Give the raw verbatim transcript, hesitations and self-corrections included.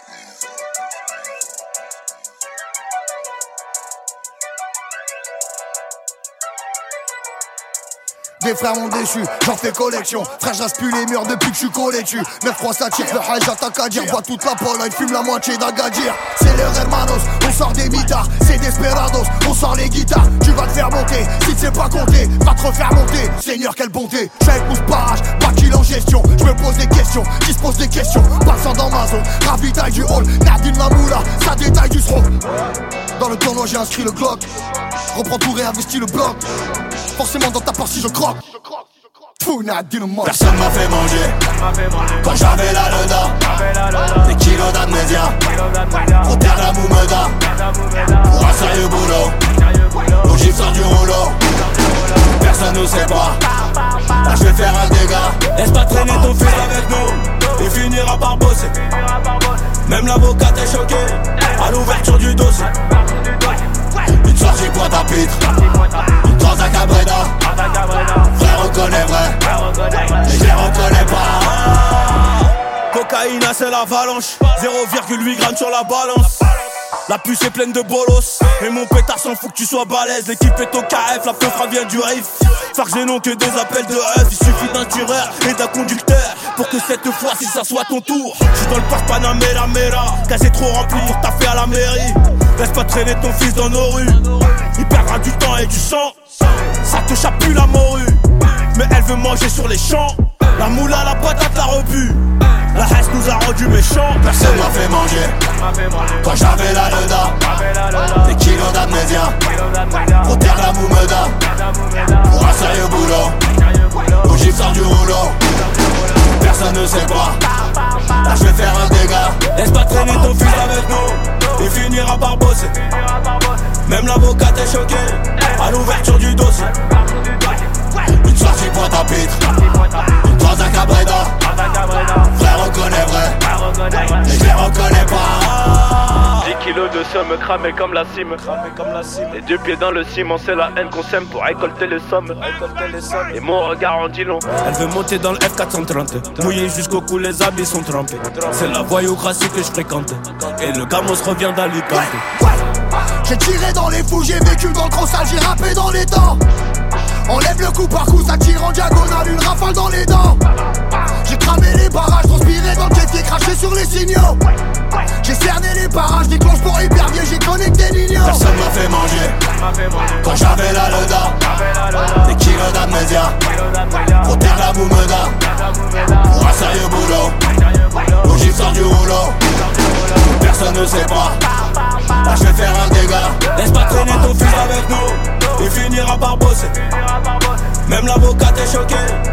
Des frères m'ont déçu, j'en fais collection. Frère, j'rase plus les murs depuis que je suis collé dessus. neuf trois ça tire, le high j'attaque à dire. Bois toute la Pologne, fume la moitié d'Agadir. C'est les hermanos, on sort des mitards. C'est desperados, on sort les guitares. Tu vas te faire monter, si tu sais pas compter, va te refaire monter. Seigneur, quelle bonté, j'avais pousse barrage, pas qu'il en gestion. Je me pose des questions, qui se pose des questions. Passant dans ma zone, ravitaille du hall. Nadine la moula, ça détaille du sroc. Dans le tournoi j'ai inscrit le Glock. Reprends tout, réinvestis le bloc. Forcément dans ta part si je croque. Fou, Nadine mort. Personne m'a fait manger quand j'avais la leda. Des kilos d'amnésia pour perdre la moumeda. Pour un sérieux boulot, l'ogive sort du rouleau. Personne ne sait pas, là je vais faire un dégât. Laisse pas traîner ton fils avec nous, il finira par bosser. Même l'avocat est choqué à l'ouverture du dossier. Une sortie pointe à pitre, une transe à Cabreda. Frère reconnaît vrai, mais je les reconnais pas. Cocaïne c'est l'avalanche, zéro virgule huit grammes sur la balance. La puce est pleine de bolos, et mon pétard s'en fout que tu sois balèze. L'équipe est au K F, la peufra vient du riff. Fargé non que des appels de œufs. Il suffit d'un tireur et d'un conducteur pour que cette fois-ci ça soit ton tour. J'suis dans le parc Panamera Mera, casé trop rempli pour taffer à la mairie. Laisse pas traîner ton fils dans nos rues, il perdra du temps et du sang. Ça te chape plus la morue, mais elle veut manger sur les champs. La moula, la patate, la rebut. La haine nous a rendu méchants. Personne m'a fait manger quand j'avais la leda. Des kilos d'amnésia pour perdre la moumeda. Pour un sérieux boulot, l'ogive sort du rouleau. Personne ne sait pas, là je vais faire un dégât. Laisse pas traîner ton fils avec nous, il finira par bosser. Même l'avocat est choqué à l'ouverture du dossier. Une sortie pointe à pitre, une transe à Cabreda. Frère reconnaît vrai, mais je les reconnais pas. Dix kilos de somme cramé comme la cime. Les deux pieds dans le ciment, c'est la haine qu'on sème pour récolter les sommes. Et mon regard en dit long. Elle veut monter dans le F quatre cent trente, mouillé jusqu'au cou, les habits sont trempés. C'est la voyoucratie que je fréquente, et le gamos revient d'Alicante. J'ai tiré dans les fous, j'ai vécu dans le gros sale, j'ai rappé dans les dents. On lève le coup par coup, ça tire en diagonale, une rafale dans les dents. J'ai cramé les barrages, transpiré dans le jet, craché sur les signaux. J'ai cerné les barrages, déclenche pour hypervier, j'ai connecté l'igno. Personne m'a fait manger quand j'avais la leda. Des kilos d'amnésia pour perdre la moumeda. Pour un sérieux boulot, l'ogive sort du rouleau. Personne ne sait pas, là je vais faire un dégât. Laisse pas traîner ton fils avec nous, il finira par bosser. Même l'avocat est choqué